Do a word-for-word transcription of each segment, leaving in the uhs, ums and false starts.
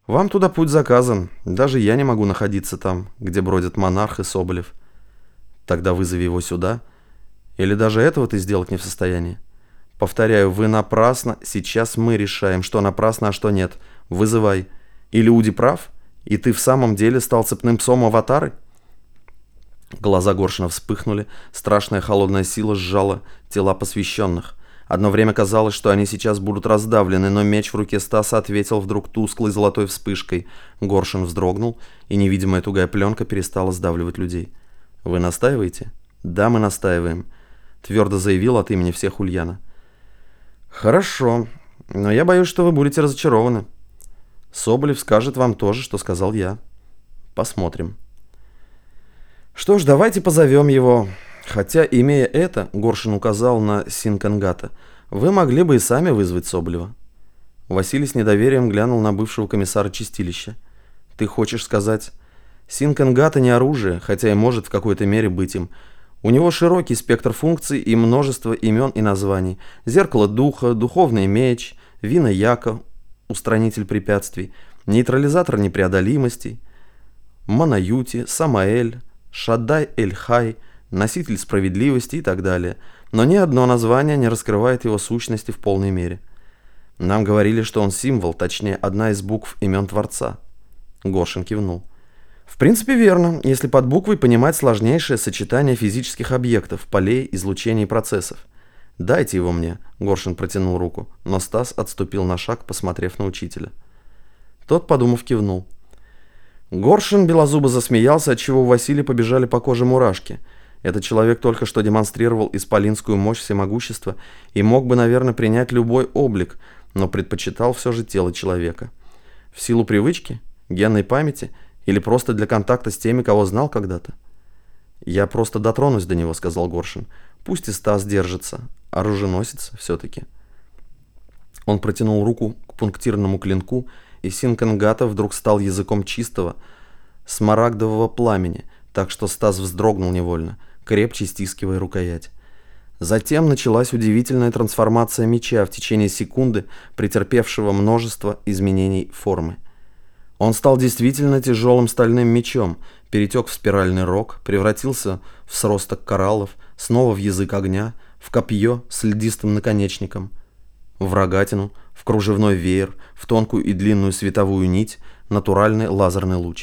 Вам туда путь заказан. Даже я не могу находиться там, где бродят Монарх и Соболев. Тогда вызови его сюда. Или даже этого ты сделать не в состоянии? Повторяю, вы напрасно. Сейчас мы решаем, что напрасно, а что нет. Вызывай. Или Уди прав, и ты в самом деле стал цепным псом Аватары? Глаза Горшина вспыхнули, страшная холодная сила сжала тела посвященных. Одно время казалось, что они сейчас будут раздавлены, но меч в руке Стаса ответил вдруг тусклой золотой вспышкой. Горшин вздрогнул, и невидимая тугая пленка перестала сдавливать людей. «Вы настаиваете?» «Да, мы настаиваем», — твердо заявил от имени всех Ульяна. «Хорошо, но я боюсь, что вы будете разочарованы. Соболев скажет вам то же, что сказал я. Посмотрим». «Что ж, давайте позовем его. Хотя, имея это, — Горшин указал на Синкангата, — вы могли бы и сами вызвать Соболева». Василий с недоверием глянул на бывшего комиссара чистилища. «Ты хочешь сказать, Синкангата не оружие, хотя и может в какой-то мере быть им. У него широкий спектр функций и множество имен и названий. Зеркало духа, духовный меч, вина яка, устранитель препятствий, нейтрализатор непреодолимостей, Манаюти, Самаэль, Шаддай-эль-Хай, носитель справедливости и так далее. Но ни одно название не раскрывает его сущности в полной мере. Нам говорили, что он символ, точнее, одна из букв имен Творца». Горшин кивнул. «В принципе, верно, если под буквой понимать сложнейшее сочетание физических объектов, полей, излучений и процессов. Дайте его мне», — Горшин протянул руку, но Стас отступил на шаг, посмотрев на учителя. Тот, подумав, кивнул. Горшин белозубо засмеялся, отчего у Василия побежали по коже мурашки. Этот человек только что демонстрировал исполинскую мощь всемогущества и мог бы, наверное, принять любой облик, но предпочитал все же тело человека. В силу привычки, генной памяти или просто для контакта с теми, кого знал когда-то? «Я просто дотронусь до него», — сказал Горшин. «Пусть и Стас держится. Оруженосец все-таки». Он протянул руку к пунктирному клинку, и Синкангата вдруг стал языком чистого, смарагдового пламени, так что Стас вздрогнул невольно, крепче стискивая рукоять. Затем началась удивительная трансформация меча в течение секунды, претерпевшего множество изменений формы. Он стал действительно тяжелым стальным мечом, перетек в спиральный рог, превратился в сросток кораллов, снова в язык огня, в копье с льдистым наконечником, в рогатину, в кружевной веер, в тонкую и длинную световую нить, натуральный лазерный луч.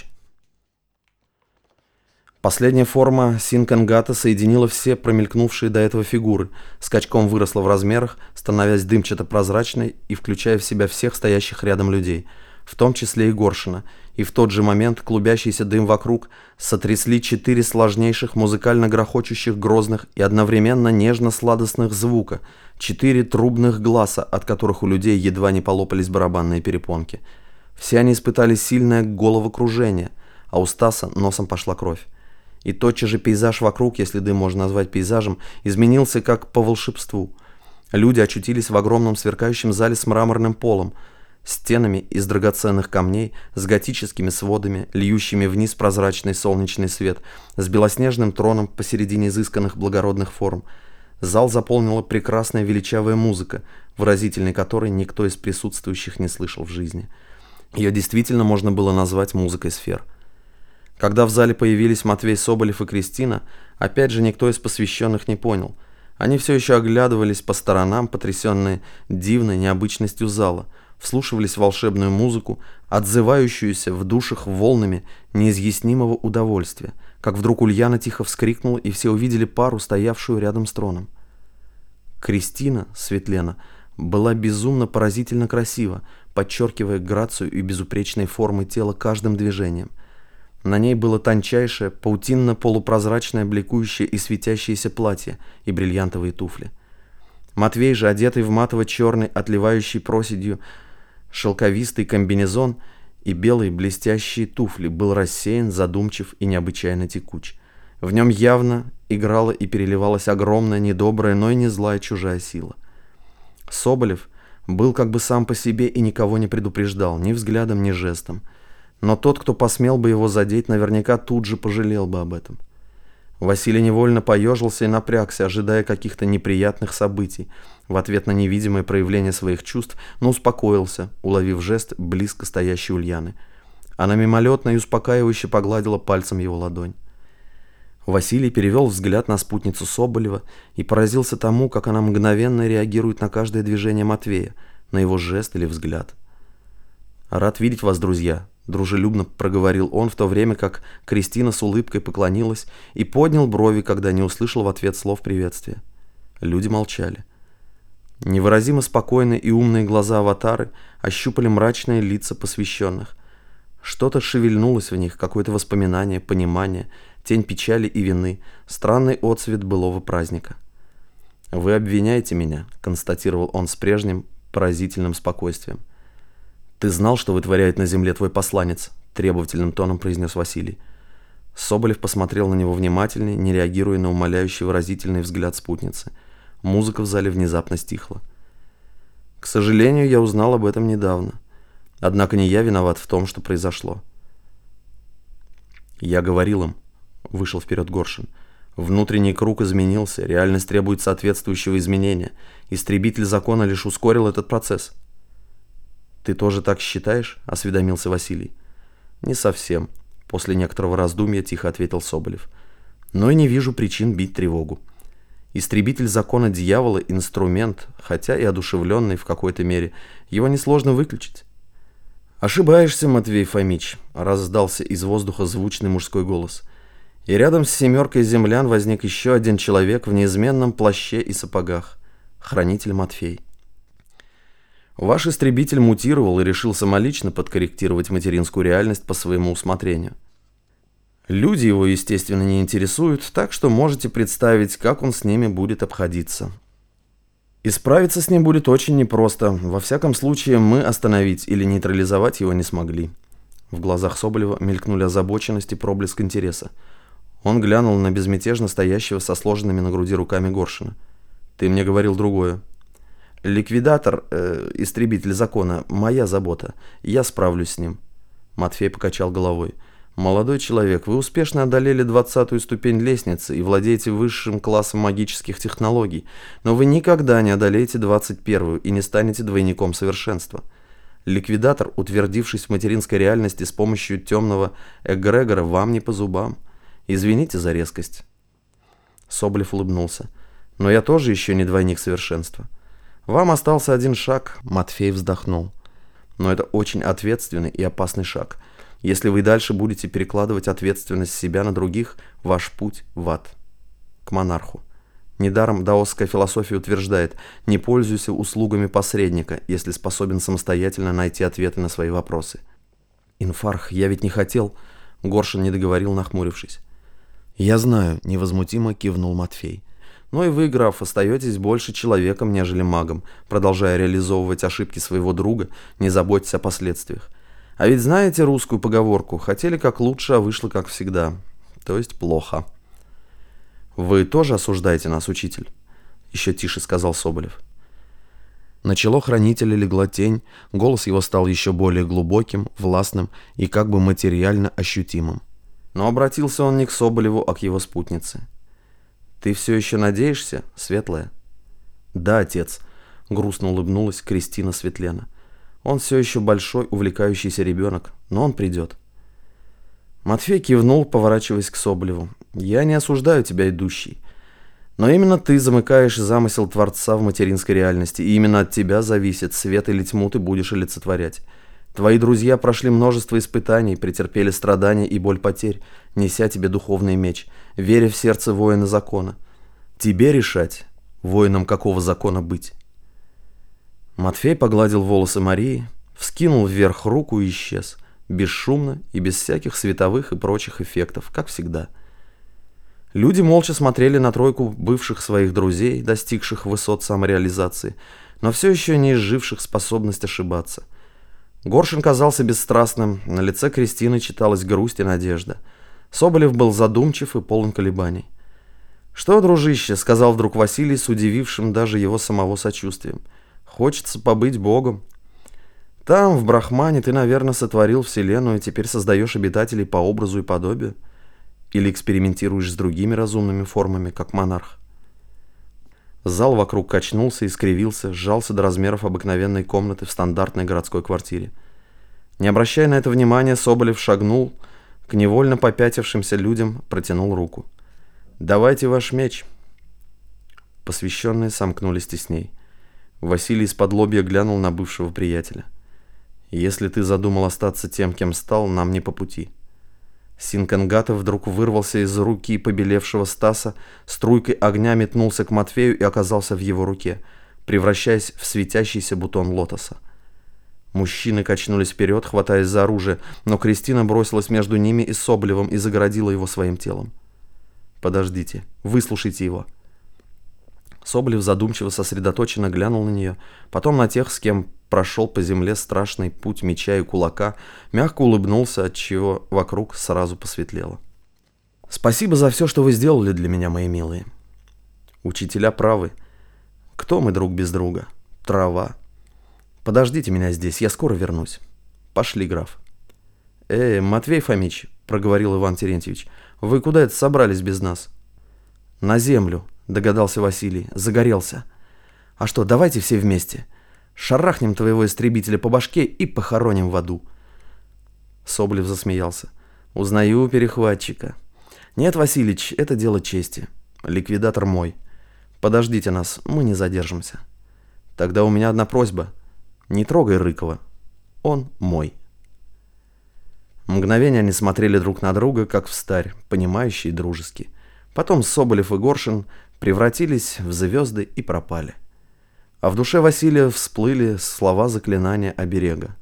Последняя форма Синкангата соединила все промелькнувшие до этого фигуры, скачком выросла в размерах, становясь дымчато-прозрачной и включая в себя всех стоящих рядом людей, в том числе и Горшина, и в тот же момент клубящийся дым вокруг сотрясли четыре сложнейших музыкально грохочущих грозных и одновременно нежно-сладостных звука, четыре трубных гласа, от которых у людей едва не полопались барабанные перепонки. Все они испытали сильное головокружение, а у Стаса носом пошла кровь. И тотчас же пейзаж вокруг, если дым можно назвать пейзажем, изменился как по волшебству. Люди очутились в огромном сверкающем зале с мраморным полом, стенами из драгоценных камней, с готическими сводами, льющими вниз прозрачный солнечный свет, с белоснежным троном посередине изысканных благородных форм. Зал заполнила прекрасная величавая музыка, выразительной которой никто из присутствующих не слышал в жизни. Ее действительно можно было назвать музыкой сфер. Когда в зале появились Матвей Соболев и Кристина, опять же никто из посвященных не понял. Они все еще оглядывались по сторонам, потрясенные дивной необычностью зала, вслушивались в волшебную музыку, отзывающуюся в душах волнами неизъяснимого удовольствия, как вдруг Ульяна тихо вскрикнула, и все увидели пару, стоявшую рядом с троном. Кристина, Светлена, была безумно поразительно красива, подчеркивая грацию и безупречной формы тела каждым движением. На ней было тончайшее, паутинно-полупрозрачное, бликующее и светящееся платье и бриллиантовые туфли. Матвей же, одетый в матово-черный, отливающий проседью, шелковистый комбинезон и белые блестящие туфли, был рассеян, задумчив и необычайно текуч. В нем явно играла и переливалась огромная, недобрая, но и не злая чужая сила. Соболев был как бы сам по себе и никого не предупреждал, ни взглядом, ни жестом. Но тот, кто посмел бы его задеть, наверняка тут же пожалел бы об этом. Василий невольно поежился и напрягся, ожидая каких-то неприятных событий в ответ на невидимое проявление своих чувств, но успокоился, уловив жест близко стоящей Ульяны. Она мимолетно и успокаивающе погладила пальцем его ладонь. Василий перевел взгляд на спутницу Соболева и поразился тому, как она мгновенно реагирует на каждое движение Матвея, на его жест или взгляд. «Рад видеть вас, друзья», — дружелюбно проговорил он, в то время как Кристина с улыбкой поклонилась и поднял брови, когда не услышал в ответ слов приветствия. Люди молчали. Невыразимо спокойные и умные глаза аватары ощупали мрачные лица посвященных. Что-то шевельнулось в них, какое-то воспоминание, понимание, тень печали и вины, странный отцвет былого праздника. «Вы обвиняете меня», — констатировал он с прежним поразительным спокойствием. «Ты знал, что вытворяет на земле твой посланец?» — требовательным тоном произнес Василий. Соболев посмотрел на него внимательнее, не реагируя на умоляющий выразительный взгляд спутницы. Музыка в зале внезапно стихла. «К сожалению, я узнал об этом недавно. Однако не я виноват в том, что произошло». «Я говорил им», — вышел вперед Горшин. «Внутренний круг изменился, реальность требует соответствующего изменения. Истребитель закона лишь ускорил этот процесс». «Ты тоже так считаешь?» — осведомился Василий. «Не совсем», — после некоторого раздумья тихо ответил Соболев. «Но и не вижу причин бить тревогу. Истребитель закона дьявола — инструмент, хотя и одушевленный в какой-то мере. Его несложно выключить». «Ошибаешься, Матвей Фомич», — раздался из воздуха звучный мужской голос. И рядом с семеркой землян возник еще один человек в неизменном плаще и сапогах — хранитель Матфей. «Ваш истребитель мутировал и решил самолично подкорректировать материнскую реальность по своему усмотрению. Люди его, естественно, не интересуют, так что можете представить, как он с ними будет обходиться. И справиться с ним будет очень непросто. Во всяком случае, мы остановить или нейтрализовать его не смогли». В глазах Соболева мелькнули озабоченность и проблеск интереса. Он глянул на безмятежно стоящего со сложенными на груди руками Горшина. «Ты мне говорил другое». «Ликвидатор, э, истребитель закона, моя забота. Я справлюсь с ним». Матфей покачал головой. «Молодой человек, вы успешно одолели двадцатую ступень лестницы и владеете высшим классом магических технологий, но вы никогда не одолеете двадцать первую и не станете двойником совершенства. Ликвидатор, утвердившись в материнской реальности с помощью темного эгрегора, вам не по зубам. Извините за резкость». Соболев улыбнулся. «Но я тоже еще не двойник совершенства. Вам остался один шаг», — Матфей вздохнул. «Но это очень ответственный и опасный шаг. Если вы дальше будете перекладывать ответственность с себя на других, ваш путь в ад, к монарху. Недаром даосская философия утверждает: не пользуйся услугами посредника, если способен самостоятельно найти ответы на свои вопросы». «Инфарх, я ведь не хотел...» — Горшин не договорил, нахмурившись. «Я знаю», — невозмутимо кивнул Матфей. «Но и вы, граф, остаетесь больше человеком, нежели магом, продолжая реализовывать ошибки своего друга, не заботьтесь о последствиях. А ведь знаете русскую поговорку: хотели как лучше, а вышло как всегда. То есть плохо». «Вы тоже осуждаете нас, учитель?» — еще тише сказал Соболев. На чело хранителя легла тень, голос его стал еще более глубоким, властным и как бы материально ощутимым. Но обратился он не к Соболеву, а к его спутнице. «Ты все еще надеешься, Светлая?» «Да, отец», — грустно улыбнулась Кристина Светлена. «Он все еще большой, увлекающийся ребенок, но он придет». Матфей кивнул, поворачиваясь к Соболеву. «Я не осуждаю тебя, идущий. Но именно ты замыкаешь замысел Творца в материнской реальности, и именно от тебя зависит, свет или тьму ты будешь олицетворять. Твои друзья прошли множество испытаний, претерпели страдания и боль потерь, неся тебе духовный меч, веря в сердце воина закона. Тебе решать, воином какого закона быть». Матфей погладил волосы Марии, вскинул вверх руку и исчез, бесшумно и без всяких световых и прочих эффектов, как всегда. Люди молча смотрели на тройку бывших своих друзей, достигших высот самореализации, но все еще не изживших способность ошибаться. Горшин казался бесстрастным, на лице Кристины читалась грусть и надежда. Соболев был задумчив и полон колебаний. «Что, дружище?» — сказал вдруг Василий с удивившим даже его самого сочувствием. «Хочется побыть Богом. Там, в Брахмане, ты, наверное, сотворил вселенную и теперь создаешь обитателей по образу и подобию. Или экспериментируешь с другими разумными формами, как монарх? Зал вокруг качнулся и скривился, сжался до размеров обыкновенной комнаты в стандартной городской квартире. Не обращая на это внимания, Соболев шагнул к невольно попятившимся людям, протянул руку. «Давайте ваш меч». Посвященные сомкнулись тесней. Василий из-под лобья глянул на бывшего приятеля. «Если ты задумал остаться тем, кем стал, нам не по пути». Синкангатов вдруг вырвался из руки побелевшего Стаса, струйкой огня метнулся к Матвею и оказался в его руке, превращаясь в светящийся бутон лотоса. Мужчины качнулись вперед, хватаясь за оружие, но Кристина бросилась между ними и Соболевым и загородила его своим телом. «Подождите, выслушайте его». Соболев задумчиво сосредоточенно глянул на нее, потом на тех, с кем прошел по земле страшный путь меча и кулака, мягко улыбнулся, отчего вокруг сразу посветлело. «Спасибо за все, что вы сделали для меня, мои милые. Учителя правы. Кто мы друг без друга? Трава. Подождите меня здесь, я скоро вернусь. Пошли, граф». «Э, Матвей Фомич», — проговорил Иван Терентьевич, — «вы куда это собрались без нас?» «На землю», — догадался Василий, — загорелся. «А что, давайте все вместе. Шарахнем твоего истребителя по башке и похороним в аду». Соболев засмеялся. «Узнаю перехватчика. Нет, Василич, это дело чести. Ликвидатор мой. Подождите нас, мы не задержимся. Тогда у меня одна просьба. Не трогай Рыкова. Он мой». Мгновение они смотрели друг на друга, как встарь, понимающие и дружески. Потом Соболев и Горшин превратились в звезды и пропали. А в душе Василия всплыли слова заклинания оберега.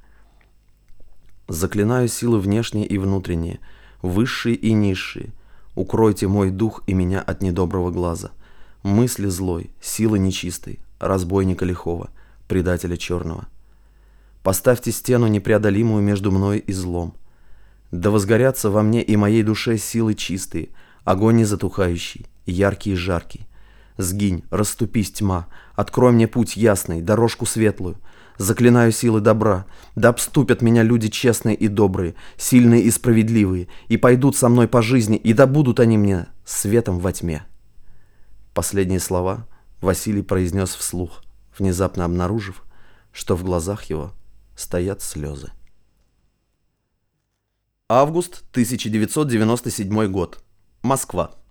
«Заклинаю силы внешние и внутренние, высшие и низшие. Укройте мой дух и меня от недоброго глаза, мысли злой, силы нечистой, разбойника лихого, предателя черного. Поставьте стену непреодолимую между мной и злом. Да возгорятся во мне и моей душе силы чистые, огонь незатухающий, яркий и жаркий. Сгинь, расступись, тьма, открой мне путь ясный, дорожку светлую. Заклинаю силы добра, да обступят меня люди честные и добрые, сильные и справедливые, и пойдут со мной по жизни, и да будут они мне светом во тьме». Последние слова Василий произнес вслух, внезапно обнаружив, что в глазах его стоят слезы. Август тысяча девятьсот девяносто седьмой год. Москва.